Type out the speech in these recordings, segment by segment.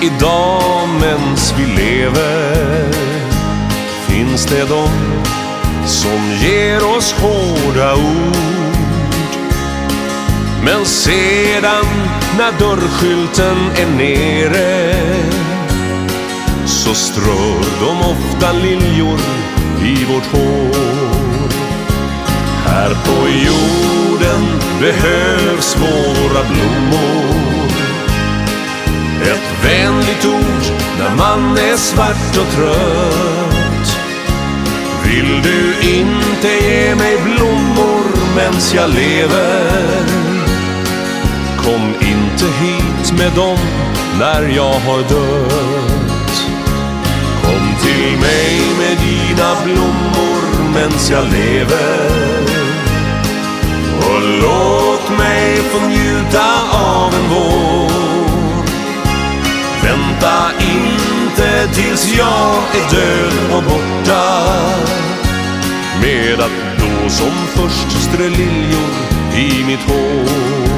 idag mens vi lever finns det de som ger oss hårda ord. Men sedan när dörrskylten är nere så strör de ofta liljor i vårt hår. Här på jorden behövs våra blommor. Ett vänligt ord när man är svart och trött. Vill du inte ge mig blommor mens jag lever? Kom inte hit med dem när jag har dött. Kom till mig med dina blommor mens jag lever. Och låt mig få njuta av en vår. Vänta inte tills jag är död och borta, med att då som först strö liljor i mitt hår.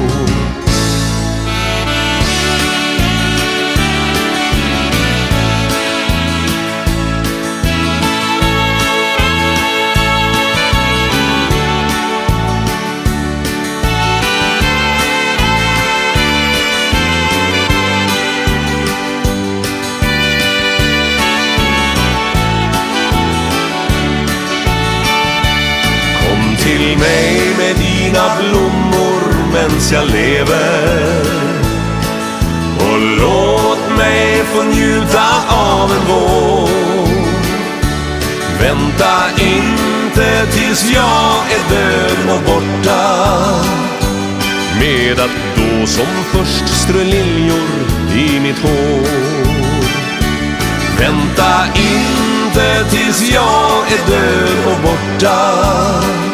Till mig med dina blommor mens jag lever. Och låt mig få njuta av en vår. Vänta inte tills jag är död och borta, med att då som först strö liljor i mitt hår. Vänta inte tills jag är död och borta,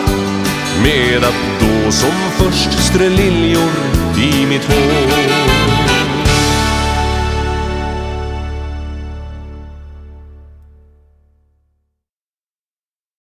med att då som först strö liljor i mitt hår.